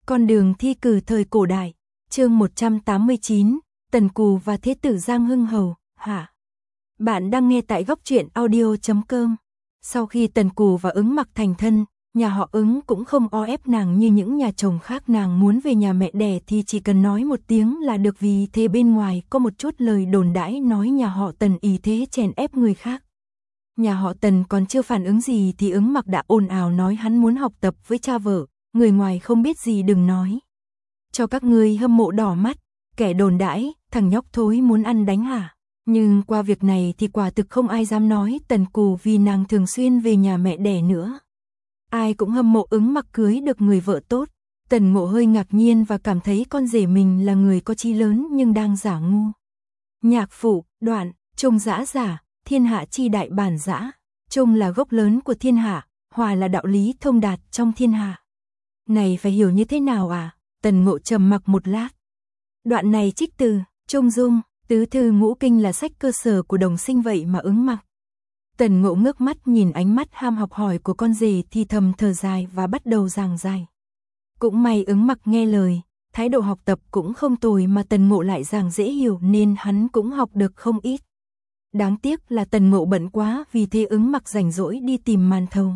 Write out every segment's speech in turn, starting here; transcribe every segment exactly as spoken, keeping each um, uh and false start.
Con đường thi cử thời cổ đại, chương một trăm tám mươi chín, Tần Cù và Thế tử Giang Hưng Hầu, hả? Bạn đang nghe tại góc truyện audio chấm com. Sau khi Tần Cù và Ứng Mặc thành thân, nhà họ Ứng cũng không o ép nàng như những nhà chồng khác, nàng muốn về nhà mẹ đẻ thì chỉ cần nói một tiếng là được, vì thế bên ngoài có một chút lời đồn đãi nói nhà họ Tần ý thế chèn ép người khác. Nhà họ Tần còn chưa phản ứng gì thì Ứng Mặc đã ồn ào nói hắn muốn học tập với cha vợ, người ngoài không biết gì đừng nói. Cho các ngươi hâm mộ đỏ mắt, kẻ đồn đãi, thằng nhóc thối muốn ăn đánh hả? Nhưng qua việc này thì quả thực không ai dám nói Tần Cù, vì nàng thường xuyên về nhà mẹ đẻ nữa. Ai cũng hâm mộ Ứng Mặc cưới được người vợ tốt. Tần Ngộ hơi ngạc nhiên và cảm thấy con rể mình là người có chí lớn nhưng đang giả ngu. Nhạc phụ, đoạn, trung dã giả, thiên hạ chi đại bản dã. Trung là gốc lớn của thiên hạ, hòa là đạo lý thông đạt trong thiên hạ. Này phải hiểu như thế nào à? Tần Ngộ trầm mặc một lát. Đoạn này trích từ Trung Dung, tứ thư ngũ kinh là sách cơ sở của đồng sinh, vậy mà Ứng Mặc. Tần Ngộ ngước mắt nhìn ánh mắt ham học hỏi của con rể thì thầm thở dài và bắt đầu giảng giải. Cũng may Ứng Mặc nghe lời, thái độ học tập cũng không tồi mà Tần Ngộ lại giảng dễ hiểu nên hắn cũng học được không ít. Đáng tiếc là Tần Ngộ bận quá, vì thế Ứng Mặc rảnh rỗi đi tìm Màn Thầu.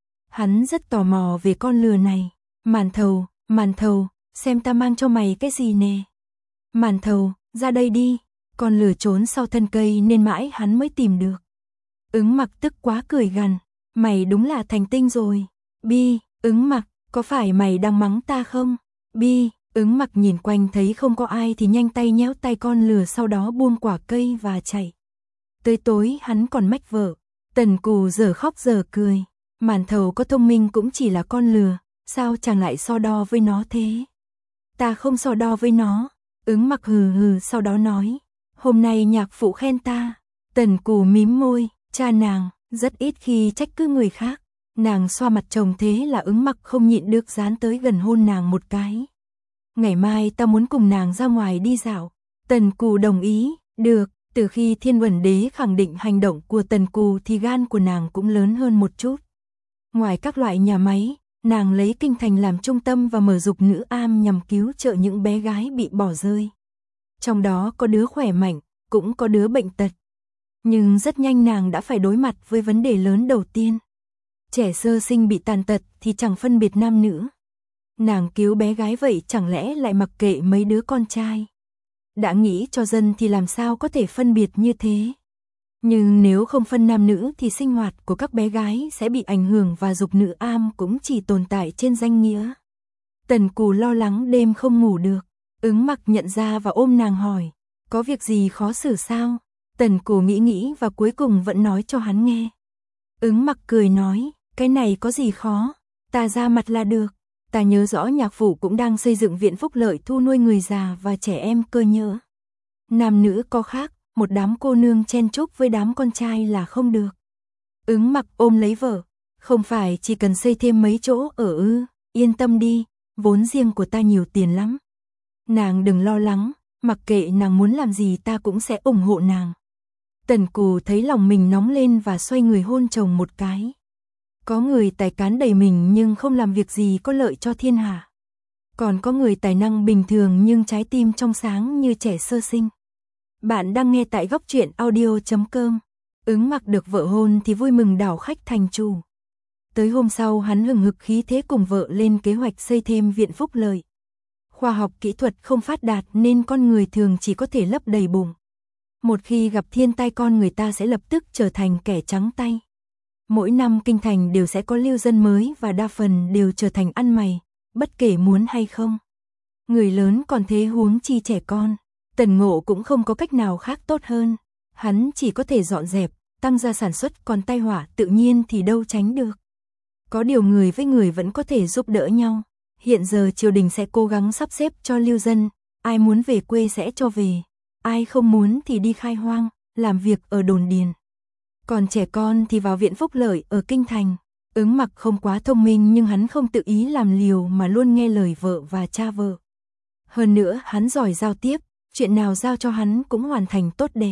Hắn rất tò mò về con lừa này. Màn Thầu, Màn Thầu, xem ta mang cho mày cái gì nè. Màn Thầu, ra đây đi. Con lừa trốn sau thân cây nên mãi hắn mới tìm được. Ứng Mặc tức quá cười gằn, mày đúng là thành tinh rồi. Bi, Ứng Mặc, có phải mày đang mắng ta không? Bi, Ứng Mặc nhìn quanh thấy không có ai thì nhanh tay nhéo tay con lừa, sau đó buông quả cây và chạy. Tới tối hắn còn mách vợ. Tần Cù giờ khóc giờ cười. Màn Thầu có thông minh cũng chỉ là con lừa, sao chàng lại so đo với nó thế? Ta không so đo với nó. Ứng Mặc hừ hừ sau đó nói, hôm nay nhạc phụ khen ta. Tần Cù mím môi, cha nàng rất ít khi trách cứ người khác. Nàng xoa mặt chồng thế là Ứng Mặc không nhịn được dán tới gần hôn nàng một cái. Ngày mai ta muốn cùng nàng ra ngoài đi dạo. Tần Cù đồng ý, được. Từ khi Thiên Uẩn Đế khẳng định hành động của Tần Cù thì gan của nàng cũng lớn hơn một chút. Ngoài các loại nhà máy, nàng lấy kinh thành làm trung tâm và mở dục nữ am nhằm cứu trợ những bé gái bị bỏ rơi. Trong đó có đứa khỏe mạnh, cũng có đứa bệnh tật. Nhưng rất nhanh nàng đã phải đối mặt với vấn đề lớn đầu tiên. Trẻ sơ sinh bị tàn tật thì chẳng phân biệt nam nữ. Nàng cứu bé gái vậy chẳng lẽ lại mặc kệ mấy đứa con trai? Đã nghĩ cho dân thì làm sao có thể phân biệt như thế? Nhưng nếu không phân nam nữ thì sinh hoạt của các bé gái sẽ bị ảnh hưởng và dục nữ am cũng chỉ tồn tại trên danh nghĩa. Tần Cù lo lắng đêm không ngủ được. Ứng Mặc nhận ra và ôm nàng hỏi, có việc gì khó xử sao? Tần Cù nghĩ nghĩ và cuối cùng vẫn nói cho hắn nghe. Ứng Mặc cười nói, cái này có gì khó, ta ra mặt là được. Ta nhớ rõ nhạc phụ cũng đang xây dựng viện phúc lợi thu nuôi người già và trẻ em cơ nhỡ. Nam nữ có khác, một đám cô nương chen chúc với đám con trai là không được. Ứng Mặc ôm lấy vợ, không phải chỉ cần xây thêm mấy chỗ ở ư, yên tâm đi, vốn riêng của ta nhiều tiền lắm. Nàng đừng lo lắng, mặc kệ nàng muốn làm gì ta cũng sẽ ủng hộ nàng. Tần Cù thấy lòng mình nóng lên và xoay người hôn chồng một cái. Có người tài cán đầy mình nhưng không làm việc gì có lợi cho thiên hạ. Còn có người tài năng bình thường nhưng trái tim trong sáng như trẻ sơ sinh. Bạn đang nghe tại góc truyện audio chấm com. Ứng Mặc được vợ hôn thì vui mừng đảo khách thành chủ. Tới hôm sau hắn hừng hực khí thế cùng vợ lên kế hoạch xây thêm viện phúc lợi. Khoa học kỹ thuật không phát đạt nên con người thường chỉ có thể lấp đầy bụng. Một khi gặp thiên tai con người ta sẽ lập tức trở thành kẻ trắng tay. Mỗi năm kinh thành đều sẽ có lưu dân mới và đa phần đều trở thành ăn mày, bất kể muốn hay không. Người lớn còn thế huống chi trẻ con. Tần Ngộ cũng không có cách nào khác tốt hơn. Hắn chỉ có thể dọn dẹp, tăng gia sản xuất, còn tai họa tự nhiên thì đâu tránh được. Có điều người với người vẫn có thể giúp đỡ nhau. Hiện giờ triều đình sẽ cố gắng sắp xếp cho lưu dân, ai muốn về quê sẽ cho về, ai không muốn thì đi khai hoang, làm việc ở đồn điền. Còn trẻ con thì vào viện phúc lợi ở kinh thành. Ứng Mặc không quá thông minh nhưng hắn không tự ý làm liều mà luôn nghe lời vợ và cha vợ. Hơn nữa hắn giỏi giao tiếp, chuyện nào giao cho hắn cũng hoàn thành tốt đẹp.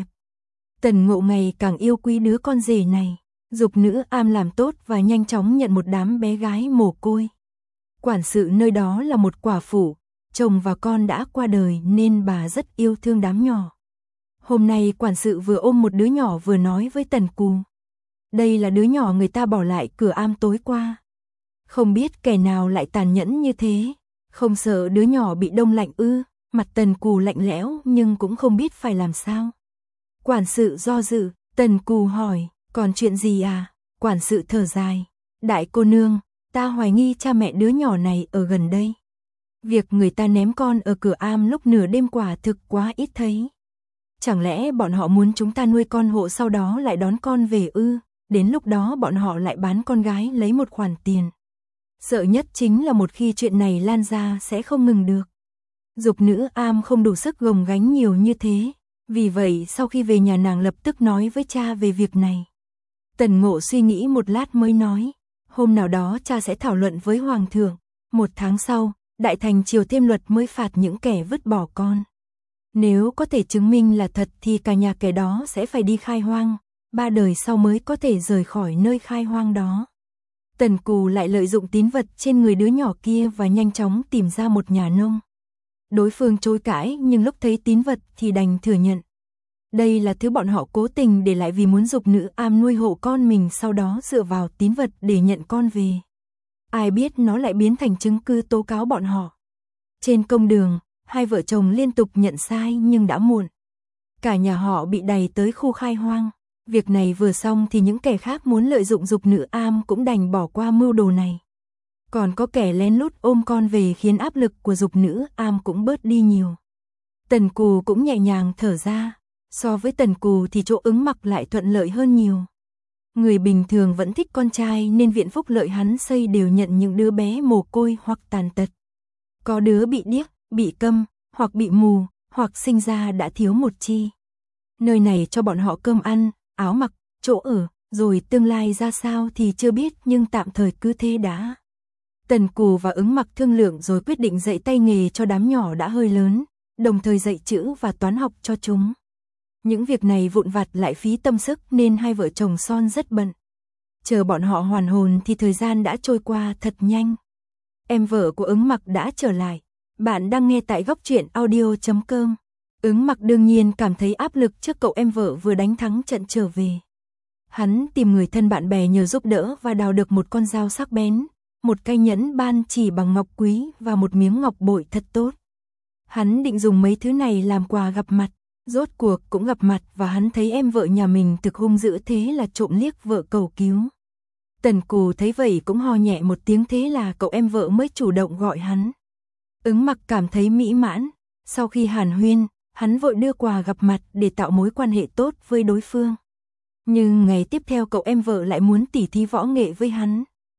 Tần Ngộ ngày càng yêu quý đứa con rể này, dục nữ am làm tốt và nhanh chóng nhận một đám bé gái mồ côi. Quản sự nơi đó là một quả phụ, chồng và con đã qua đời nên bà rất yêu thương đám nhỏ. Hôm nay quản sự vừa ôm một đứa nhỏ vừa nói với Tần Cù. Đây là đứa nhỏ người ta bỏ lại cửa am tối qua. Không biết kẻ nào lại tàn nhẫn như thế, không sợ đứa nhỏ bị đông lạnh ư? Mặt Tần Cù lạnh lẽo nhưng cũng không biết phải làm sao. Quản sự do dự, Tần Cù hỏi, còn chuyện gì à? Quản sự thở dài, đại cô nương, ta hoài nghi cha mẹ đứa nhỏ này ở gần đây. Việc người ta ném con ở cửa am lúc nửa đêm quả thực quá ít thấy. Chẳng lẽ bọn họ muốn chúng ta nuôi con hộ sau đó lại đón con về ư? Đến lúc đó bọn họ lại bán con gái lấy một khoản tiền. Sợ nhất chính là một khi chuyện này lan ra sẽ không ngừng được. Dục nữ am không đủ sức gồng gánh nhiều như thế. Vì vậy sau khi về nhà nàng lập tức nói với cha về việc này. Tần Ngộ suy nghĩ một lát mới nói, hôm nào đó cha sẽ thảo luận với Hoàng thượng. Một tháng sau, Đại Thành triều thêm luật mới phạt những kẻ vứt bỏ con. Nếu có thể chứng minh là thật thì cả nhà kẻ đó sẽ phải đi khai hoang, ba đời sau mới có thể rời khỏi nơi khai hoang đó. Tần Cù lại lợi dụng tín vật trên người đứa nhỏ kia và nhanh chóng tìm ra một nhà nông. Đối phương chối cãi nhưng lúc thấy tín vật thì đành thừa nhận. Đây là thứ bọn họ cố tình để lại vì muốn dục nữ am nuôi hộ con mình, sau đó dựa vào tín vật để nhận con về. Ai biết nó lại biến thành chứng cứ tố cáo bọn họ. Trên công đường, hai vợ chồng liên tục nhận sai nhưng đã muộn. Cả nhà họ bị đày tới khu khai hoang. Việc này vừa xong thì những kẻ khác muốn lợi dụng dục nữ am cũng đành bỏ qua mưu đồ này. Còn có kẻ lén lút ôm con về khiến áp lực của dục nữ am cũng bớt đi nhiều. Tần Cù cũng nhẹ nhàng thở ra. So với Tần Cù thì chỗ Ứng Mặc lại thuận lợi hơn nhiều. Người bình thường vẫn thích con trai nên viện phúc lợi hắn xây đều nhận những đứa bé mồ côi hoặc tàn tật. Có đứa bị điếc, bị câm, hoặc bị mù, hoặc sinh ra đã thiếu một chi. Nơi này cho bọn họ cơm ăn, áo mặc, chỗ ở, rồi tương lai ra sao thì chưa biết nhưng tạm thời cứ thế đã. Tần Cù và Ứng Mặc thương lượng rồi quyết định dạy tay nghề cho đám nhỏ đã hơi lớn, đồng thời dạy chữ và toán học cho chúng. Những việc này vụn vặt lại phí tâm sức nên hai vợ chồng son rất bận. Chờ bọn họ hoàn hồn thì thời gian đã trôi qua thật nhanh. Em vợ của Ứng Mặc đã trở lại. Bạn đang nghe tại góc truyện audio chấm com. Ứng Mặc đương nhiên cảm thấy áp lực trước cậu em vợ vừa đánh thắng trận trở về. Hắn tìm người thân bạn bè nhờ giúp đỡ và đào được một con dao sắc bén, một cây nhẫn ban chỉ bằng ngọc quý và một miếng ngọc bội thật tốt. Hắn định dùng mấy thứ này làm quà gặp mặt. Rốt cuộc cũng gặp mặt và hắn thấy em vợ nhà mình thực hung dữ thế là trộm liếc vợ cầu cứu. Tần Cù thấy vậy cũng ho nhẹ một tiếng, thế là cậu em vợ mới chủ động gọi hắn. Ứng Mặc cảm thấy mỹ mãn. Sau khi hàn huyên, hắn vội đưa quà gặp mặt để tạo mối quan hệ tốt với đối phương. Nhưng ngày tiếp theo cậu em vợ lại muốn tỉ thí võ nghệ với hắn.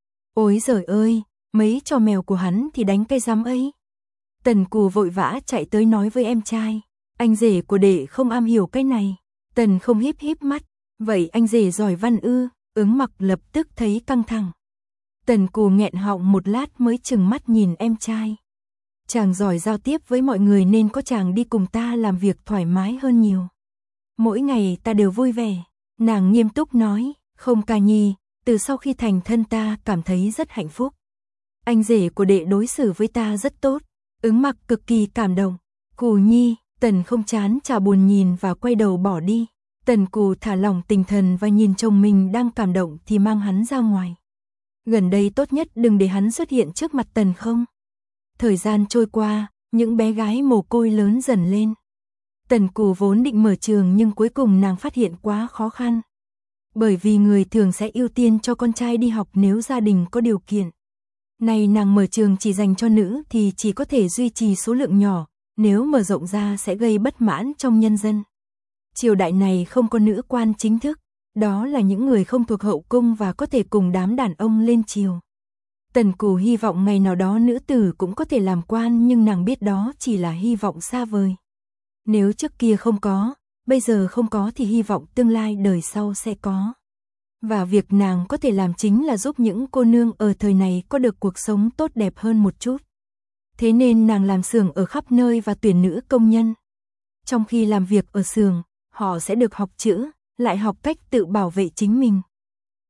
Ôi giời ơi, mấy trò mèo của hắn thì đánh cái rắm ấy. Tần Cù vội vã chạy tới nói với em trai. Anh rể của đệ không am hiểu cái này. Tần không híp híp mắt. Vậy anh rể giỏi văn ư? Ứng Mặc lập tức thấy căng thẳng. Tần Cù nghẹn họng một lát mới chừng mắt nhìn em trai. Chàng giỏi giao tiếp với mọi người nên có chàng đi cùng ta làm việc thoải mái hơn nhiều. Mỗi ngày ta đều vui vẻ. Nàng nghiêm túc nói, không Ca Nhi, từ sau khi thành thân ta cảm thấy rất hạnh phúc. Anh rể của đệ đối xử với ta rất tốt. Ứng Mặc cực kỳ cảm động. Cù Nhi. Tần không chán chả buồn nhìn và quay đầu bỏ đi. Tần Cù thả lỏng tinh thần và nhìn chồng mình đang cảm động thì mang hắn ra ngoài. Gần đây tốt nhất đừng để hắn xuất hiện trước mặt Tần không. Thời gian trôi qua, những bé gái mồ côi lớn dần lên. Tần Cù vốn định mở trường nhưng cuối cùng nàng phát hiện quá khó khăn. Bởi vì người thường sẽ ưu tiên cho con trai đi học nếu gia đình có điều kiện. Này nàng mở trường chỉ dành cho nữ thì chỉ có thể duy trì số lượng nhỏ. Nếu mở rộng ra sẽ gây bất mãn trong nhân dân. Triều đại này không có nữ quan chính thức, đó là những người không thuộc hậu cung và có thể cùng đám đàn ông lên triều. Tần Cù hy vọng ngày nào đó nữ tử cũng có thể làm quan nhưng nàng biết đó chỉ là hy vọng xa vời. Nếu trước kia không có, bây giờ không có thì hy vọng tương lai đời sau sẽ có. Và việc nàng có thể làm chính là giúp những cô nương ở thời này có được cuộc sống tốt đẹp hơn một chút. Thế nên nàng làm xưởng ở khắp nơi và tuyển nữ công nhân. Trong khi làm việc ở xưởng, họ sẽ được học chữ, lại học cách tự bảo vệ chính mình.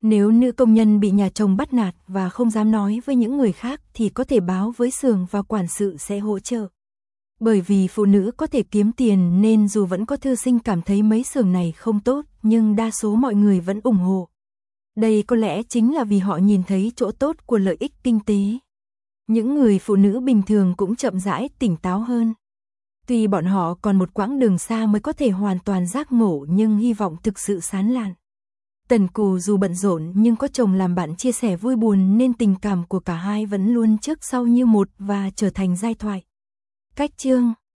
Nếu nữ công nhân bị nhà chồng bắt nạt và không dám nói với những người khác thì có thể báo với xưởng và quản sự sẽ hỗ trợ. Bởi vì phụ nữ có thể kiếm tiền nên dù vẫn có thư sinh cảm thấy mấy xưởng này không tốt, nhưng đa số mọi người vẫn ủng hộ. Đây có lẽ chính là vì họ nhìn thấy chỗ tốt của lợi ích kinh tế. Những người phụ nữ bình thường cũng chậm rãi tỉnh táo hơn. Tuy bọn họ còn một quãng đường xa mới có thể hoàn toàn giác ngộ nhưng hy vọng thực sự sán lạn. Tần Cù dù bận rộn nhưng có chồng làm bạn chia sẻ vui buồn nên tình cảm của cả hai vẫn luôn trước sau như một và trở thành giai thoại. Cách chương